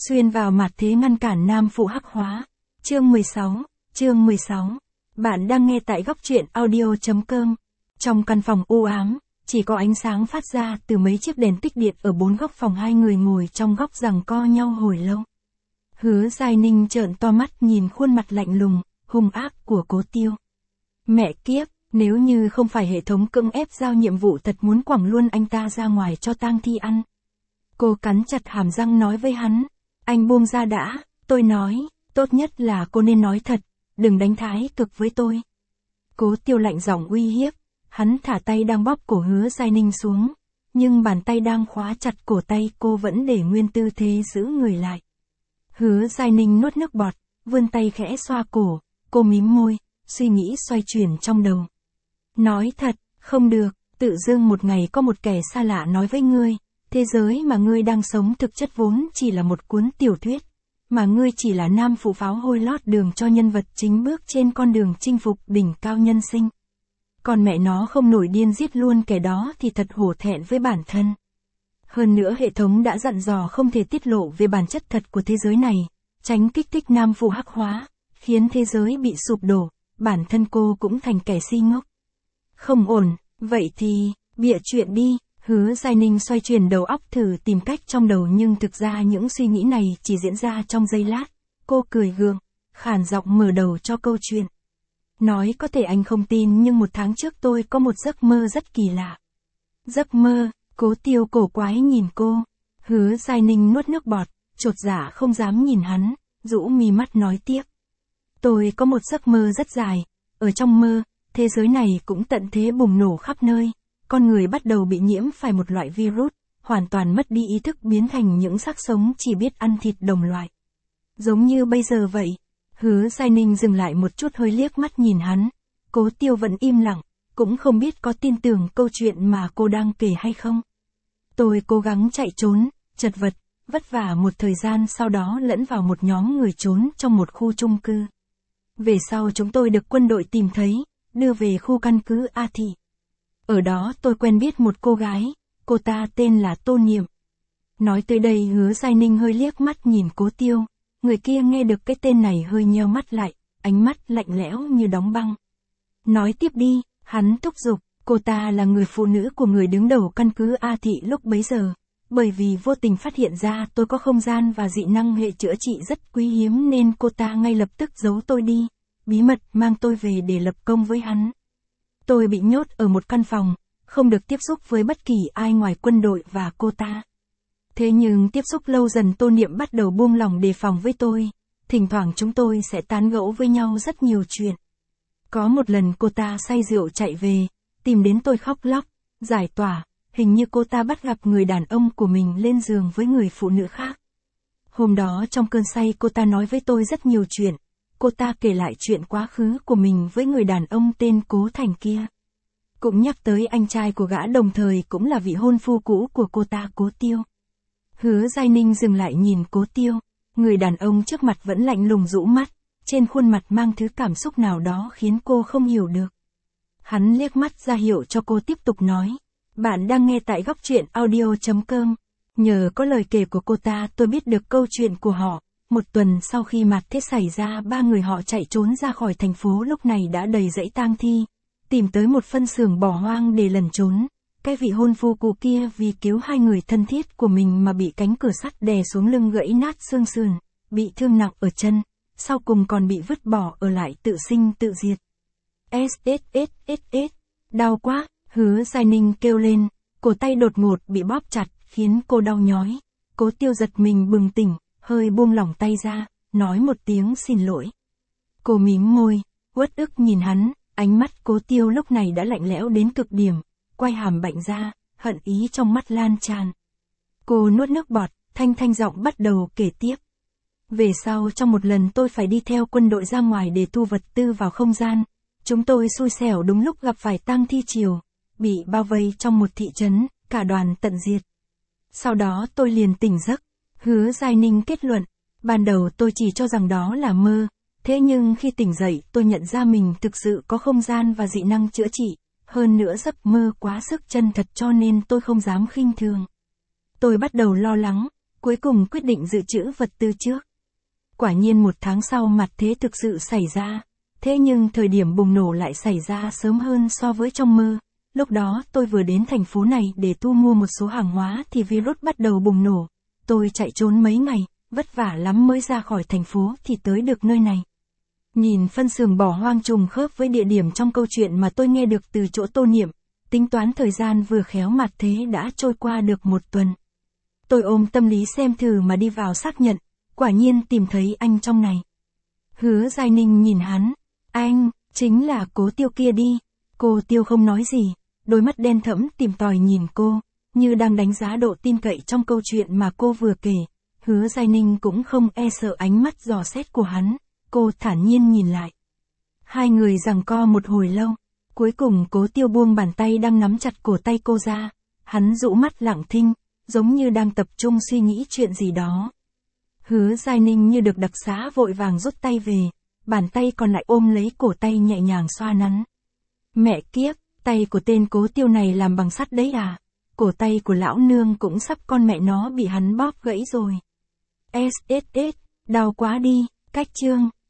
Xuyên vào mặt thế ngăn cản nam phụ hắc hóa. Chương 16. Bạn đang nghe tại góc truyện audio.com. Trong căn phòng u ám, chỉ có ánh sáng phát ra từ mấy chiếc đèn tích điện ở bốn góc phòng, hai người ngồi trong góc giằng co nhau hồi lâu. Hứa Giai Ninh trợn to mắt nhìn khuôn mặt lạnh lùng, hung ác của Cố Tiêu. Mẹ kiếp, nếu như không phải hệ thống cưỡng ép giao nhiệm vụ, thật muốn quẳng luôn anh ta ra ngoài cho tang thi ăn. Cô cắn chặt hàm răng nói với hắn, anh buông ra đã, tôi nói, tốt nhất là cô nên nói thật, đừng đánh thái cực với tôi. Cố Tiêu lạnh giọng uy hiếp, hắn thả tay đang bóp cổ Hứa Giai Ninh xuống, nhưng bàn tay đang khóa chặt cổ tay cô vẫn để nguyên tư thế giữ người lại. Hứa Giai Ninh nuốt nước bọt, vươn tay khẽ xoa cổ, cô mím môi, suy nghĩ xoay chuyển trong đầu. Nói thật, không được, tự dưng một ngày có một kẻ xa lạ nói với ngươi, thế giới mà ngươi đang sống thực chất vốn chỉ là một cuốn tiểu thuyết, mà ngươi chỉ là nam phụ pháo hôi lót đường cho nhân vật chính bước trên con đường chinh phục đỉnh cao nhân sinh. Còn mẹ nó không nổi điên giết luôn kẻ đó thì thật hổ thẹn với bản thân. Hơn nữa hệ thống đã dặn dò không thể tiết lộ về bản chất thật của thế giới này, tránh kích thích nam phụ hắc hóa, khiến thế giới bị sụp đổ, bản thân cô cũng thành kẻ si ngốc. Không ổn, vậy thì, bịa chuyện đi. Hứa Giai Ninh xoay chuyển đầu óc thử tìm cách trong đầu, nhưng thực ra những suy nghĩ này chỉ diễn ra trong giây lát. Cô cười gượng, khàn giọng mở đầu cho câu chuyện. Nói có thể anh không tin, nhưng một tháng trước tôi có một giấc mơ rất kỳ lạ. Giấc mơ? Cố Tiêu cổ quái nhìn cô. Hứa Giai Ninh nuốt nước bọt, chột dạ không dám nhìn hắn, rũ mi mắt nói tiếp. Tôi có một giấc mơ rất dài, ở trong mơ, thế giới này cũng tận thế bùng nổ khắp nơi. Con người bắt đầu bị nhiễm phải một loại virus, hoàn toàn mất đi ý thức, biến thành những xác sống chỉ biết ăn thịt đồng loại. Giống như bây giờ vậy. Hứa Giai Ninh dừng lại một chút, hơi liếc mắt nhìn hắn. Cố Tiêu vẫn im lặng, cũng không biết có tin tưởng câu chuyện mà cô đang kể hay không. Tôi cố gắng chạy trốn, chật vật, vất vả một thời gian, sau đó lẫn vào một nhóm người trốn trong một khu chung cư. Về sau chúng tôi được quân đội tìm thấy, đưa về khu căn cứ A Thị. Ở đó tôi quen biết một cô gái, cô ta tên là Tô Niệm. Nói tới đây Hứa Giai Ninh hơi liếc mắt nhìn Cố Tiêu, người kia nghe được cái tên này hơi nheo mắt lại, ánh mắt lạnh lẽo như đóng băng. Nói tiếp đi, hắn thúc giục, cô ta là người phụ nữ của người đứng đầu căn cứ A Thị lúc bấy giờ. Bởi vì vô tình phát hiện ra tôi có không gian và dị năng hệ chữa trị rất quý hiếm nên cô ta ngay lập tức giấu tôi đi, bí mật mang tôi về để lập công với hắn. Tôi bị nhốt ở một căn phòng, không được tiếp xúc với bất kỳ ai ngoài quân đội và cô ta. Thế nhưng tiếp xúc lâu dần Tô Niệm bắt đầu buông lỏng đề phòng với tôi, thỉnh thoảng chúng tôi sẽ tán gẫu với nhau rất nhiều chuyện. Có một lần cô ta say rượu chạy về, tìm đến tôi khóc lóc, giải tỏa, hình như cô ta bắt gặp người đàn ông của mình lên giường với người phụ nữ khác. Hôm đó trong cơn say cô ta nói với tôi rất nhiều chuyện. Cô ta kể lại chuyện quá khứ của mình với người đàn ông tên Cố Thành kia. Cũng nhắc tới anh trai của gã, đồng thời cũng là vị hôn phu cũ của cô ta, Cố Tiêu. Hứa Giai Ninh dừng lại nhìn Cố Tiêu, người đàn ông trước mặt vẫn lạnh lùng rũ mắt, trên khuôn mặt mang thứ cảm xúc nào đó khiến cô không hiểu được. Hắn liếc mắt ra hiệu cho cô tiếp tục nói. Bạn đang nghe tại góc truyện audio.com. Nhờ có lời kể của cô ta tôi biết được câu chuyện của họ. Một tuần sau khi mặt thế xảy ra, ba người họ chạy trốn ra khỏi thành phố, lúc này đã đầy dãy tang thi, tìm tới một phân xưởng bỏ hoang để lẩn trốn. Cái vị hôn phu cũ kia vì cứu hai người thân thiết của mình mà bị cánh cửa sắt đè xuống lưng, gãy nát xương sườn, bị thương nặng ở chân, sau cùng còn bị vứt bỏ ở lại tự sinh tự diệt. SSSSS, đau quá, Hứa Giai Ninh kêu lên, cổ tay đột ngột bị bóp chặt, khiến cô đau nhói. Cố Tiêu giật mình bừng tỉnh, hơi buông lỏng tay ra, nói một tiếng xin lỗi. Cô mím môi, uất ức nhìn hắn, ánh mắt Cố Tiêu lúc này đã lạnh lẽo đến cực điểm, quay hàm bệnh ra, hận ý trong mắt lan tràn. Cô nuốt nước bọt, thanh giọng bắt đầu kể tiếp. Về sau trong một lần tôi phải đi theo quân đội ra ngoài để thu vật tư vào không gian, chúng tôi xui xẻo đúng lúc gặp phải tang thi triều, bị bao vây trong một thị trấn, cả đoàn tận diệt. Sau đó tôi liền tỉnh giấc. Hứa Giai Ninh kết luận, ban đầu tôi chỉ cho rằng đó là mơ, thế nhưng khi tỉnh dậy tôi nhận ra mình thực sự có không gian và dị năng chữa trị, hơn nữa giấc mơ quá sức chân thật cho nên tôi không dám khinh thường. Tôi bắt đầu lo lắng, cuối cùng quyết định dự trữ vật tư trước. Quả nhiên 1 tháng sau mặt thế thực sự xảy ra, thế nhưng thời điểm bùng nổ lại xảy ra sớm hơn so với trong mơ. Lúc đó tôi vừa đến thành phố này để thu mua một số hàng hóa thì virus bắt đầu bùng nổ. Tôi chạy trốn mấy ngày, vất vả lắm mới ra khỏi thành phố thì tới được nơi này. Nhìn phân xưởng bỏ hoang trùng khớp với địa điểm trong câu chuyện mà tôi nghe được từ chỗ Tô Niệm, tính toán thời gian vừa khéo mặt thế đã trôi qua được 1 tuần. Tôi ôm tâm lý xem thử mà đi vào xác nhận, quả nhiên tìm thấy anh trong này. Hứa Giai Ninh nhìn hắn, anh, chính là Cố Tiêu kia đi. Cô Tiêu không nói gì, đôi mắt đen thẫm tìm tòi nhìn cô, như đang đánh giá độ tin cậy trong câu chuyện mà cô vừa kể. Hứa Giai Ninh cũng không e sợ ánh mắt dò xét của hắn, cô thản nhiên nhìn lại. Hai người giằng co một hồi lâu, cuối cùng Cố Tiêu buông bàn tay đang nắm chặt cổ tay cô ra, hắn dụ mắt lặng thinh, giống như đang tập trung suy nghĩ chuyện gì đó. Hứa Giai Ninh như được đặc xá vội vàng rút tay về, bàn tay còn lại ôm lấy cổ tay nhẹ nhàng xoa nắn. Mẹ kiếp, tay của tên Cố Tiêu này làm bằng sắt đấy à? Cổ tay của lão nương cũng sắp con mẹ nó bị hắn bóp gãy rồi. SSS, đau quá đi, cách chương.